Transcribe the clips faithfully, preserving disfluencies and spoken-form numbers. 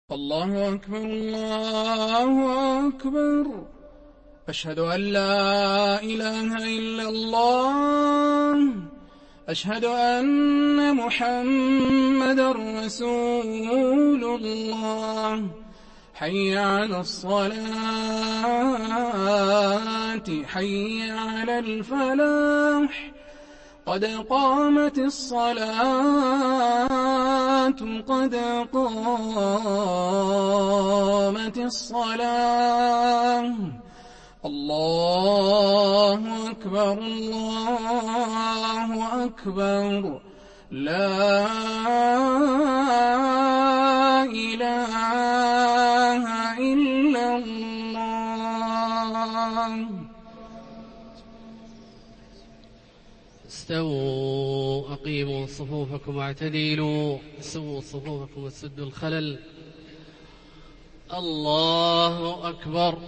الله أكبر الله أكبر. أشهد أن لا إله إلا الله. أشهد أن محمدًا رسول الله. حي على الصلاة حي على الفلاح. قد قامت الصلاة قد قامت الصلاة. الله أكبر الله أكبر. لا إله إلا الله. استووا أقيموا صفوفكم واعتدلوا. سووا صفوفكم وسدوا الخلل. الله أكبر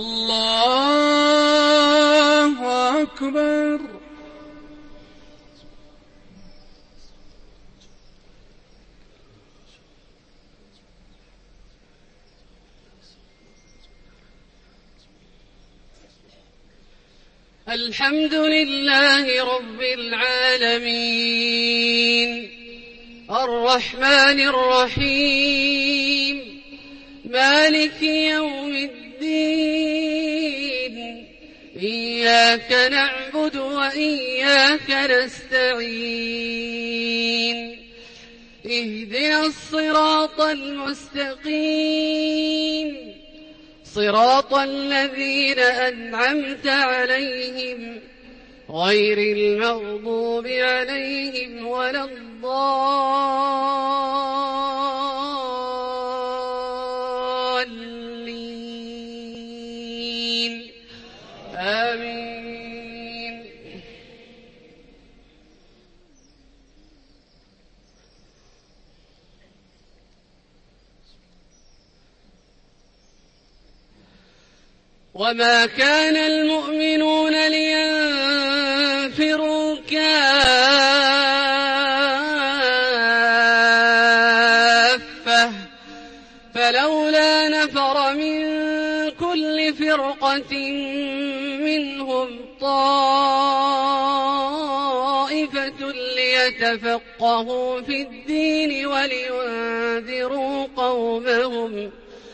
الله أكبر. الحمد لله رب العالمين الرحمن الرحيم مالك يوم الدين. إياك نعبد وإياك نستعين. اهدنا الصراط المستقيم صراط الذين أنعمت عليهم غير المغضوب عليهم ولا الضالين. آمين. وما كان المؤمنون لينفروا كافة فلولا نفر من كل فرقة منهم طائفة ليتفقهوا في الدين ولينذروا قومهم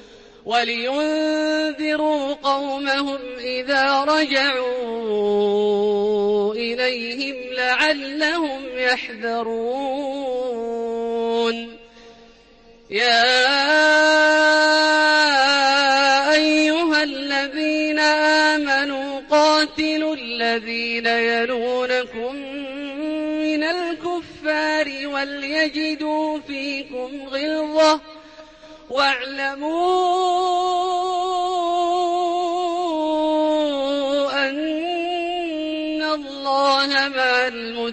ولينذروا قومهم إذا رجعوا إليهم لعلهم يحذرون. يا أيها الذين آمنوا قاتلوا الذين يلونكم من الكفار وليجدوا فيكم غلظة واعلموا أن الله مع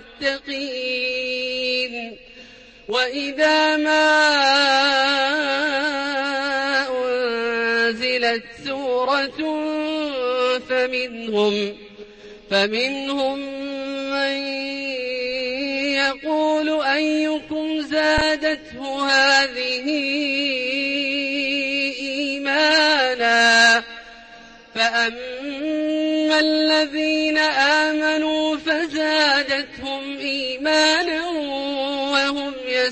المتقين. وإذا ما أنزلت سورة فمنهم فمنهم من يقول أيكم زادته هذه إيمانا. فأما الذين آمنوا فزادتهم إيمانا وهم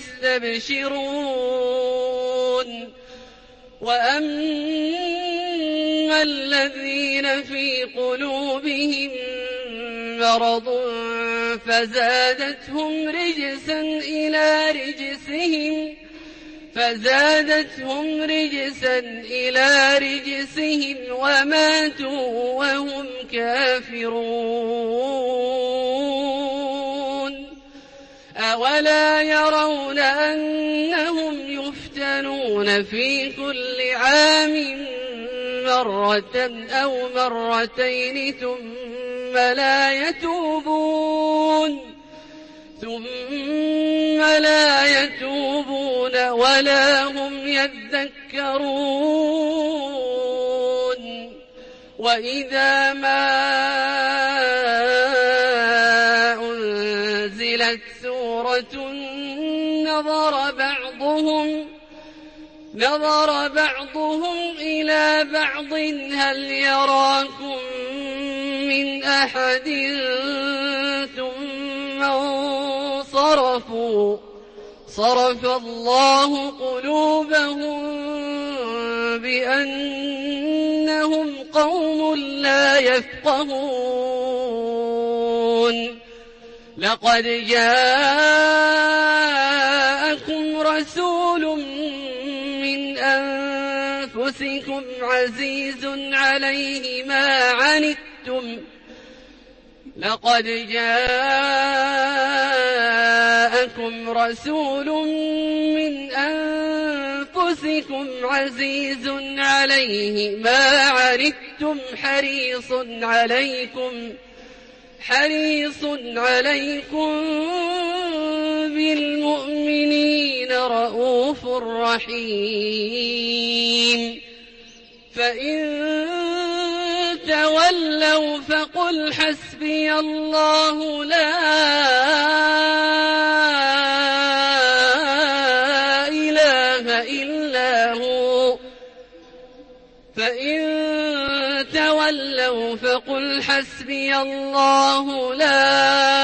يستبشرون. وأما الذين في قلوبهم مرض فزادتهم رجسا إلى رجسهم فزادتهم رجسا إلى رجسهم وماتوا وهم كافرون. أولا يرون أنهم يفتنون في كل عام مرة أو مرتين ثم لا يتوبون ثم لا يتوبون ولا هم يذكرون. وإذا ما أنزلت سورة نظر بعضهم نظر بعضهم إلى بعض هل يراكم من أحد ثم انصرفوا صرف الله قلوبهم بأنهم قوم لا يفقهون لقد جاءكم رسول من أنفسكم عزيز عليه ما عنتم لقد جاءكم رسول من أنفسكم عزيز عليه ما عنتم حريص عليكم حريص عليكم بالمؤمنين رؤوف رحيم فإن تولوا فقل حسبي الله لا إله إلا هو فإن تولوا فقل حسبي الله لا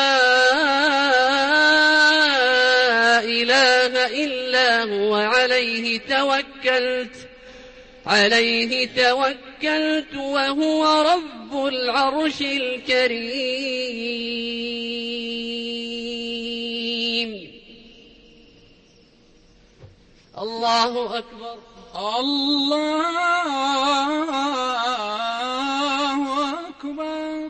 إله إلا هو عليه توكلت عليه توكلت وهو رب العرش الكريم. الله أكبر. الله أكبر.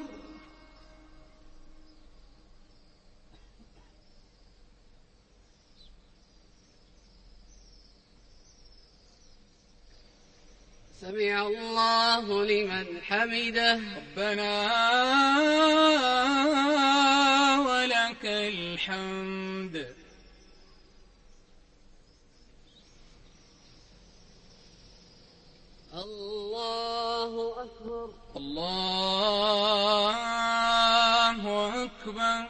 سمع الله لمن حمده. ربنا ولك الحمد. الله أكبر. الله أكبر.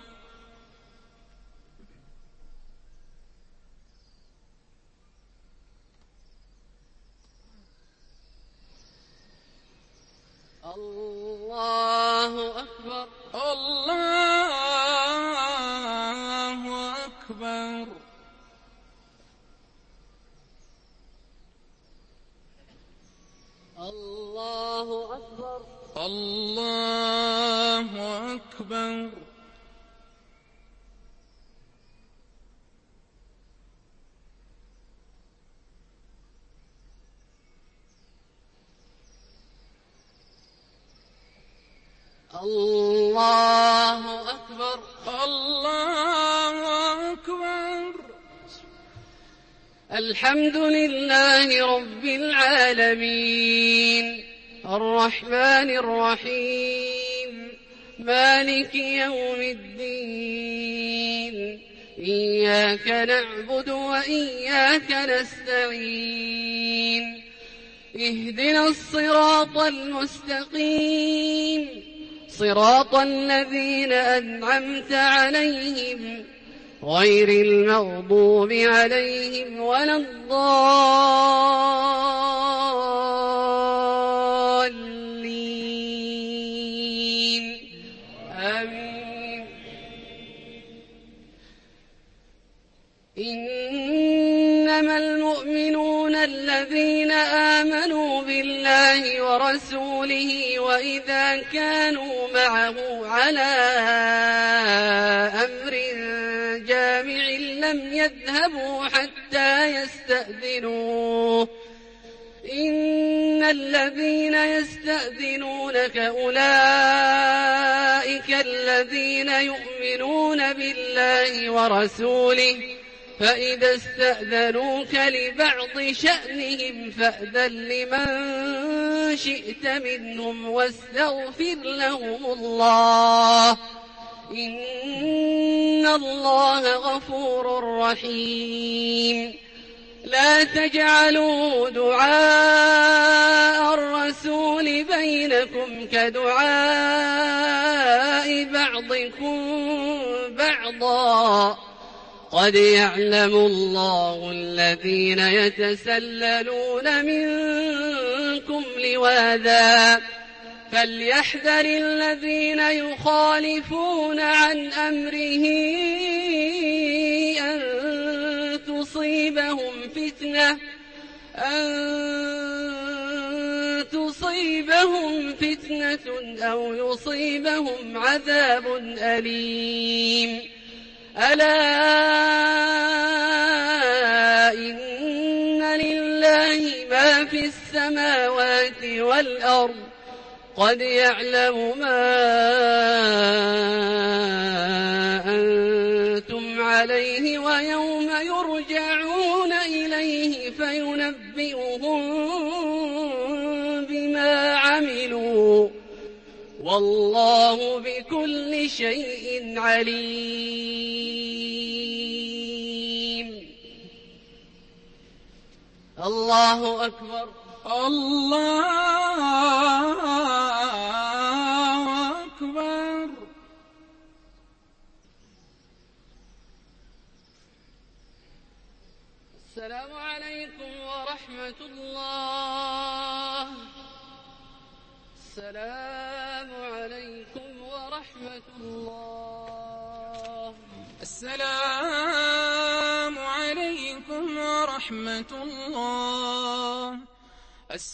الله أكبر. الله أكبر. الله أكبر. الله أكبر. الله أكبر. الله أكبر. الحمد لله رب العالمين الرحمن الرحيم مالك يوم الدين إياك نعبد وإياك نستعين اهدنا الصراط المستقيم صراط الذين أنعمت عليهم غير المغضوب عليهم ولا الضالين آمين. إنما المؤمنون الذين آمنوا بالله ورسوله وإذا كانوا معه على أمر جامع لم يذهبوا حتى يستأذنوه إن الذين يستأذنونك أولئك الذين يؤمنون بالله ورسوله فإذا استأذنوك لبعض شأنهم فأذن لمن شئت منهم واستغفر لهم الله إن الله غفور رحيم. لا تجعلوا دعاء الرسول بينكم كدعاء بعضكم بعضا قد يعلم الله الذين يتسللون منكم لواذا فليحذر الذين يخالفون عن أمره أن تصيبهم فتنة أن تصيبهم فتنة أو يصيبهم عذاب أليم ألا إن لله ما في السماوات والأرض قد يعلم ما أنتم عليه ويوم يرجعون إليه فينبئهم بما عملوا والله بكل شيء عليم. الله أكبر. الله أكبر. السلام عليكم ورحمة الله. السلام عليكم ورحمة الله. السلام عليكم ورحمة الله.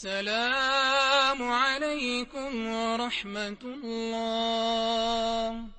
السلام عليكم ورحمة الله.